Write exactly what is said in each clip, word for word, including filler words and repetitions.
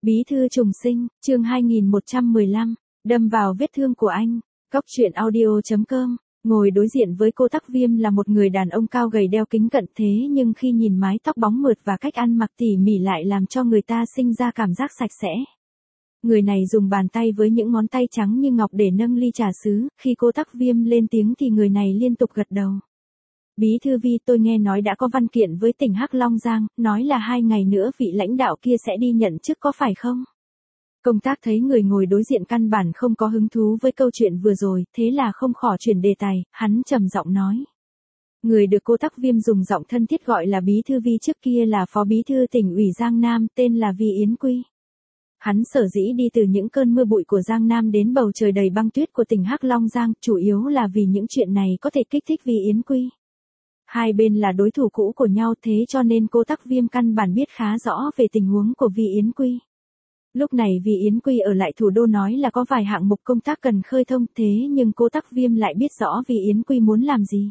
Bí thư trùng sinh, chương hai nghìn một trăm mười lăm, đâm vào vết thương của anh. Cóc truyện audio chấm com. Ngồi đối diện với cô Tắc Viêm là một người đàn ông cao gầy đeo kính cận thế nhưng khi nhìn mái tóc bóng mượt và cách ăn mặc tỉ mỉ lại làm cho người ta sinh ra cảm giác sạch sẽ. Người này dùng bàn tay với những ngón tay trắng như ngọc để nâng ly trà sứ, khi cô Tắc Viêm lên tiếng thì người này liên tục gật đầu. Bí thư Vi, tôi nghe nói đã có văn kiện với tỉnh Hắc Long Giang, nói là hai ngày nữa vị lãnh đạo kia sẽ đi nhận chức có phải không? Công tác thấy người ngồi đối diện căn bản không có hứng thú với câu chuyện vừa rồi, thế là không khỏi chuyển đề tài, hắn trầm giọng nói. Người được cô Tắc Viêm dùng giọng thân thiết gọi là Bí thư Vi trước kia là Phó Bí thư tỉnh ủy Giang Nam, tên là Vi Yến Quy. Hắn sở dĩ đi từ những cơn mưa bụi của Giang Nam đến bầu trời đầy băng tuyết của tỉnh Hắc Long Giang, chủ yếu là vì những chuyện này có thể kích thích Vi Yến Quy. Hai bên là đối thủ cũ của nhau, thế cho nên cô Tắc Viêm căn bản biết khá rõ về tình huống của Vi Yến Quy. Lúc này Vi Yến Quy ở lại thủ đô nói là có vài hạng mục công tác cần khơi thông, thế nhưng cô Tắc Viêm lại biết rõ Vi Yến Quy muốn làm gì.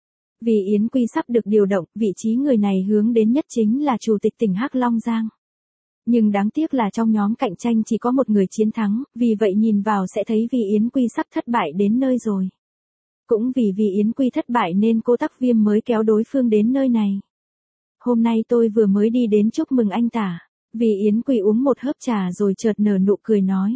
Vi Yến Quy sắp được điều động, vị trí người này hướng đến nhất chính là chủ tịch tỉnh Hắc Long Giang. Nhưng đáng tiếc là trong nhóm cạnh tranh chỉ có một người chiến thắng, vì vậy nhìn vào sẽ thấy Vi Yến Quy sắp thất bại đến nơi rồi. Cũng vì Vi Yến Quy thất bại nên cô Tắc Viêm mới kéo đối phương đến nơi này. Hôm nay tôi vừa mới đi đến chúc mừng anh tả. Vi Yến Quy uống một hớp trà rồi chợt nở nụ cười nói.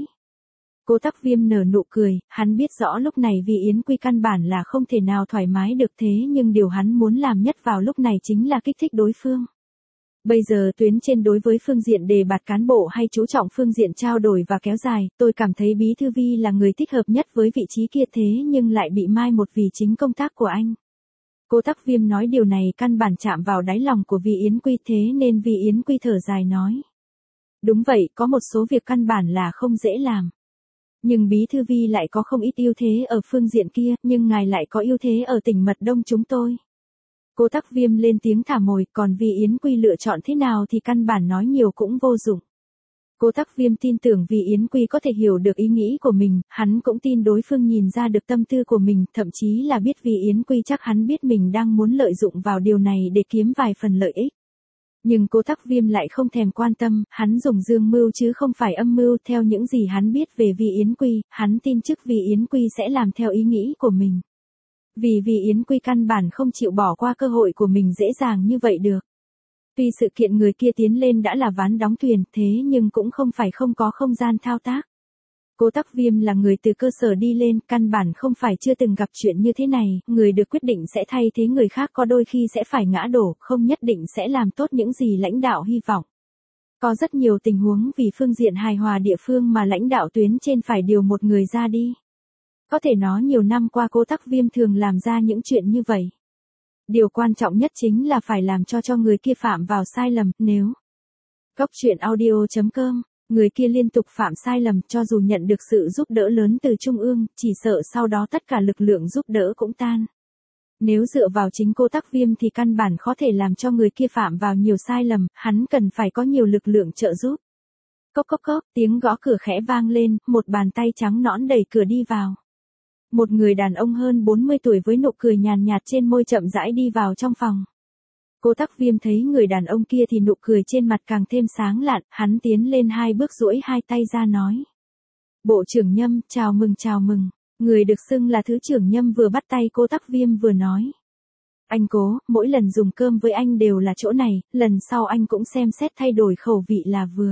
Cô Tắc Viêm nở nụ cười, hắn biết rõ lúc này Vi Yến Quy căn bản là không thể nào thoải mái được, thế nhưng điều hắn muốn làm nhất vào lúc này chính là kích thích đối phương. Bây giờ tuyến trên đối với phương diện đề bạt cán bộ hay chú trọng phương diện trao đổi và kéo dài, tôi cảm thấy Bí thư Vi là người thích hợp nhất với vị trí kia, thế nhưng lại bị mai một vì chính công tác của anh. Cô Tắc Viêm nói điều này căn bản chạm vào đáy lòng của Vi Yến Quy, thế nên Vi Yến Quy thở dài nói. Đúng vậy, có một số việc căn bản là không dễ làm. Nhưng Bí thư Vi lại có không ít ưu thế ở phương diện kia, nhưng ngài lại có ưu thế ở tỉnh Mật Đông chúng tôi. Cô Tắc Viêm lên tiếng thả mồi, còn Vi Yến Quy lựa chọn thế nào thì căn bản nói nhiều cũng vô dụng. Cô Tắc Viêm tin tưởng Vi Yến Quy có thể hiểu được ý nghĩ của mình, hắn cũng tin đối phương nhìn ra được tâm tư của mình, thậm chí là biết Vi Yến Quy chắc hắn biết mình đang muốn lợi dụng vào điều này để kiếm vài phần lợi ích. Nhưng cô Tắc Viêm lại không thèm quan tâm, hắn dùng dương mưu chứ không phải âm mưu, theo những gì hắn biết về Vi Yến Quy, hắn tin chắc Vi Yến Quy sẽ làm theo ý nghĩ của mình. Vì Vi Yến Quy căn bản không chịu bỏ qua cơ hội của mình dễ dàng như vậy được. Tuy sự kiện người kia tiến lên đã là ván đóng thuyền, thế nhưng cũng không phải không có không gian thao tác. Cô Tắc Viêm là người từ cơ sở đi lên, căn bản không phải chưa từng gặp chuyện như thế này, người được quyết định sẽ thay thế người khác có đôi khi sẽ phải ngã đổ, không nhất định sẽ làm tốt những gì lãnh đạo hy vọng. Có rất nhiều tình huống vì phương diện hài hòa địa phương mà lãnh đạo tuyến trên phải điều một người ra đi. Có thể nói nhiều năm qua cô Tắc Viêm thường làm ra những chuyện như vậy. Điều quan trọng nhất chính là phải làm cho cho người kia phạm vào sai lầm, nếu Cóc truyện audio chấm com, người kia liên tục phạm sai lầm cho dù nhận được sự giúp đỡ lớn từ Trung ương, chỉ sợ sau đó tất cả lực lượng giúp đỡ cũng tan. Nếu dựa vào chính cô Tắc Viêm thì căn bản khó thể làm cho người kia phạm vào nhiều sai lầm, hắn cần phải có nhiều lực lượng trợ giúp. Cốc cốc cốc, tiếng gõ cửa khẽ vang lên, một bàn tay trắng nõn đẩy cửa đi vào. Một người đàn ông hơn bốn mươi tuổi với nụ cười nhàn nhạt trên môi chậm rãi đi vào trong phòng. Cô Tắc Viêm thấy người đàn ông kia thì nụ cười trên mặt càng thêm sáng lạn, hắn tiến lên hai bước duỗi hai tay ra nói. Bộ trưởng Nhâm, chào mừng chào mừng. Người được xưng là Thứ trưởng Nhâm vừa bắt tay cô Tắc Viêm vừa nói. Anh Cố, mỗi lần dùng cơm với anh đều là chỗ này, lần sau anh cũng xem xét thay đổi khẩu vị là vừa.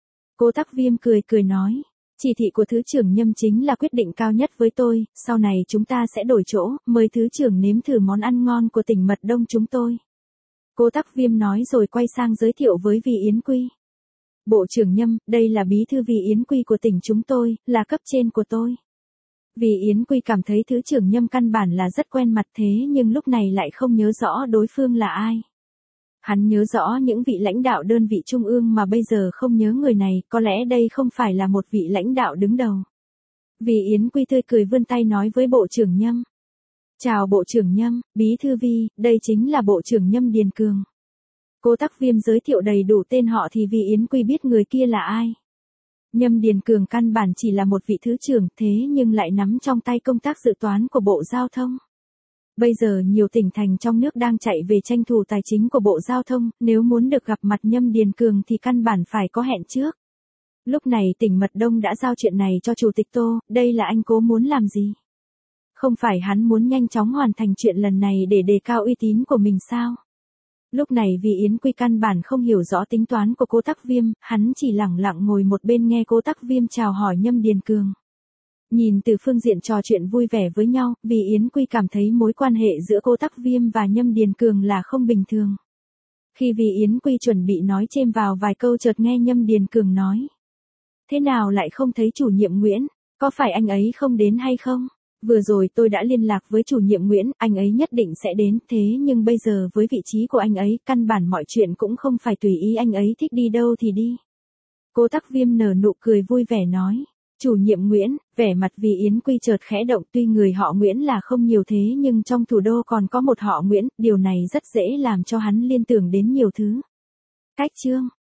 Cô Tắc Viêm cười cười nói. Chỉ thị của Thứ trưởng Nhâm chính là quyết định cao nhất với tôi, sau này chúng ta sẽ đổi chỗ, mời Thứ trưởng nếm thử món ăn ngon của tỉnh Mật Đông chúng tôi. Cô Tắc Viêm nói rồi quay sang giới thiệu với Vi Yến Quy. Bộ trưởng Nhâm, đây là Bí thư Vi Yến Quy của tỉnh chúng tôi, là cấp trên của tôi. Vi Yến Quy cảm thấy Thứ trưởng Nhâm căn bản là rất quen mặt, thế nhưng lúc này lại không nhớ rõ đối phương là ai. Hắn nhớ rõ những vị lãnh đạo đơn vị trung ương mà bây giờ không nhớ người này, có lẽ đây không phải là một vị lãnh đạo đứng đầu. Vi Yến Quy tươi cười vươn tay nói với Bộ trưởng Nhâm. Chào Bộ trưởng Nhâm, Bí thư Vi, đây chính là Bộ trưởng Nhâm Điền Cường. Cô Tắc Viêm giới thiệu đầy đủ tên họ thì Vi Yến Quy biết người kia là ai. Nhâm Điền Cường căn bản chỉ là một vị thứ trưởng, thế nhưng lại nắm trong tay công tác dự toán của Bộ Giao thông. Bây giờ nhiều tỉnh thành trong nước đang chạy về tranh thủ tài chính của Bộ Giao thông, nếu muốn được gặp mặt Nhâm Điền Cường thì căn bản phải có hẹn trước. Lúc này Tỉnh Mật Đông đã giao chuyện này cho Chủ tịch Tô, đây là anh cố muốn làm gì? Không phải hắn muốn nhanh chóng hoàn thành chuyện lần này để đề cao uy tín của mình sao? Lúc này vì Yến Quy căn bản không hiểu rõ tính toán của Cố Tắc Viêm, hắn chỉ lẳng lặng ngồi một bên nghe Cố Tắc Viêm chào hỏi Nhâm Điền Cường. Nhìn từ phương diện trò chuyện vui vẻ với nhau, vì Yến Quy cảm thấy mối quan hệ giữa Cố Tắc Viêm và Nhâm Điền Cường là không bình thường. Khi vì Yến Quy chuẩn bị nói chêm vào vài câu chợt nghe Nhâm Điền Cường nói. Thế nào lại không thấy chủ nhiệm Nguyễn, có phải anh ấy không đến hay không? Vừa rồi tôi đã liên lạc với chủ nhiệm Nguyễn, anh ấy nhất định sẽ đến, thế nhưng bây giờ với vị trí của anh ấy, căn bản mọi chuyện cũng không phải tùy ý anh ấy thích đi đâu thì đi. Cố Tắc Viêm nở nụ cười vui vẻ nói, chủ nhiệm Nguyễn, vẻ mặt vì Yến Quy chợt khẽ động, tuy người họ Nguyễn là không nhiều thế nhưng trong thủ đô còn có một họ Nguyễn, điều này rất dễ làm cho hắn liên tưởng đến nhiều thứ. Cách chương